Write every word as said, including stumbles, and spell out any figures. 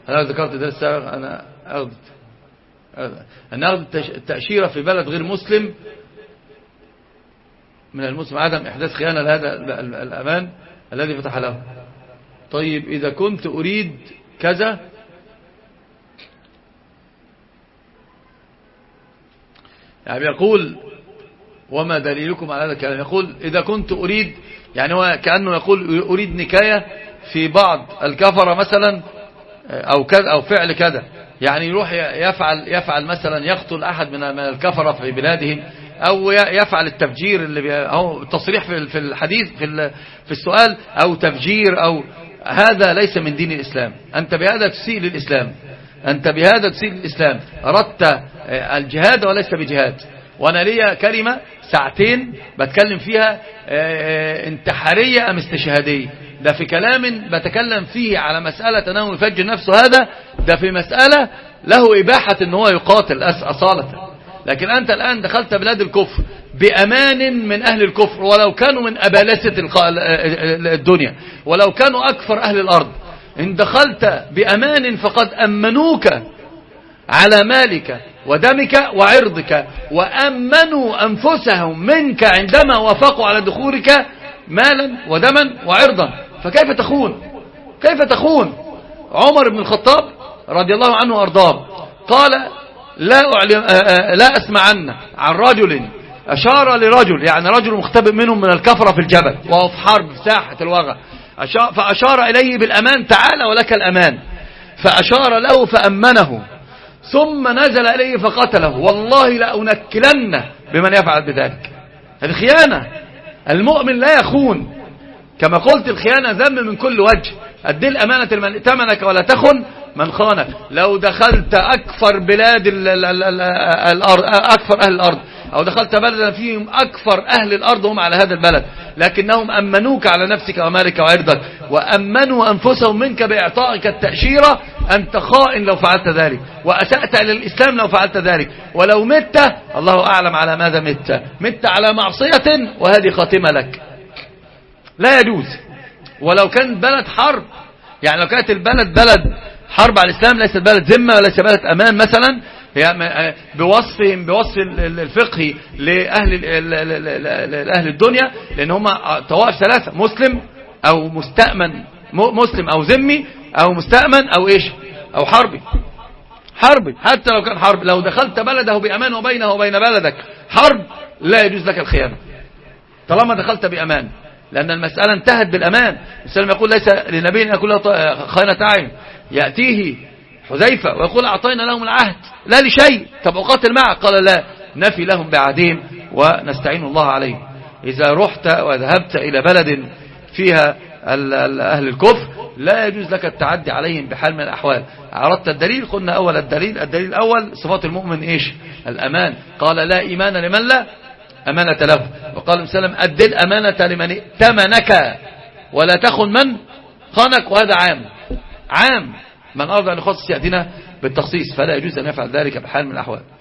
أنا ذكرت ده السابق. أنا أخذ أنا أخذ التأشيرة في بلد غير مسلم من المسلم عدم إحداث خيانة لهذا الأمان الذي فتح له. طيب إذا كنت أريد كذا يعني يقول وما دليلكم على هذا الكلام؟ يقول إذا كنت أريد، يعني هو كأنه يقول أريد نكاية في بعض الكفرة مثلا أو كذا أو فعل كذا، يعني يروح يفعل يفعل مثلا يقتل أحد من الكفرة في بلادهم، أو يفعل التفجير اللي أو تصريح في الحديث في في السؤال، أو تفجير، أو هذا ليس من دين الإسلام. أنت بهذا تسيء للإسلام، أنت بهذا تسيء للإسلام، أردت الجهاد وليس بجهاد. وأنا ليا كلمة ساعتين بتكلم فيها انتحارية أم استشهادية، ده في كلام بتكلم فيه على مسألة أنه يفجر نفسه، هذا ده في مسألة له إباحة أنه يقاتل أصالة. لكن أنت الآن دخلت بلاد الكفر بأمان من أهل الكفر، ولو كانوا من أبالسة الدنيا، ولو كانوا أكثر أهل الأرض، إن دخلت بأمان فقد أمنوك على مالك ودمك وعرضك، وأمنوا أنفسهم منك عندما وافقوا على دخولك مالا ودما وعرضا. فكيف تخون؟ كيف تخون؟ عمر بن الخطاب رضي الله عنه وأرضاه قال لا أعلم لا أسمعن عن رجل أشار لرجل، يعني رجل مختبئ منهم من الكفرة في الجبل وهو في حرب في ساحة الوغى، فأشار إليه بالأمان، تعالى ولك الأمان، فأشار له فأمنه، ثم نزل إليه فقتله، والله لأنكلن بمن يفعل بذلك. هذه خيانة. المؤمن لا يخون، كما قلت الخيانة ذنب من كل وجه. أدي الأمانة من ائتمنك ولا تخن من خانك. لو دخلت أكثر بلاد الأرض، أكثر أهل الأرض، أو دخلت بلدا فيهم أكثر أهل الأرض هم على هذا البلد، لكنهم أمنوك على نفسك ومالك وعرضك، وأمنوا أنفسهم منك بإعطائك التأشيرة، أنت خائن لو فعلت ذلك، وأسأت إلى الإسلام لو فعلت ذلك. ولو مت الله أعلم على ماذا مت، مت على معصية وهذه خاتمة لك، لا يجوز. ولو كان بلد حرب، يعني لو كانت البلد بلد حرب على الإسلام، ليست بلد ذمة وليس بلد أمان مثلا، بوصفهم بوصف الفقهي لأهل أهل الدنيا، لأن هم طوائف ثلاثة: مسلم أو مستأمن، مسلم أو ذمي أو مستأمن أو إيش أو حربي. حربي حتى لو كان حرب، لو دخلت بلده بأمان وبينه وبين بلدك حرب لا يجوز لك الخيانة طالما دخلت بأمان، لأن المسألة انتهت بالأمان. السلام يقول ليس للنبي أن يكون له خيانة عين. يأتيه حذيفة ويقول أعطينا لهم العهد لا لشيء، طب أقاتل معك؟ قال لا، نفي لهم بعهدهم ونستعين الله عليه. إذا رحت وذهبت إلى بلد فيها أهل الكفر لا يجوز لك التعدي عليهم بحال من الأحوال. عرضت الدليل، قلنا أول الدليل الدليل الأول صفات المؤمن إيش؟ الأمان. قال لا إيمان لمن لا أمانة له. وقال صلى الله عليه وسلم أدي الأمانة لمن ائتمنك ولا تخن من خانك. وهذا عام عام، من أراد أن يخصص يأتينا بالتخصيص، فلا يجوز أن يفعل ذلك بحال من الأحوال.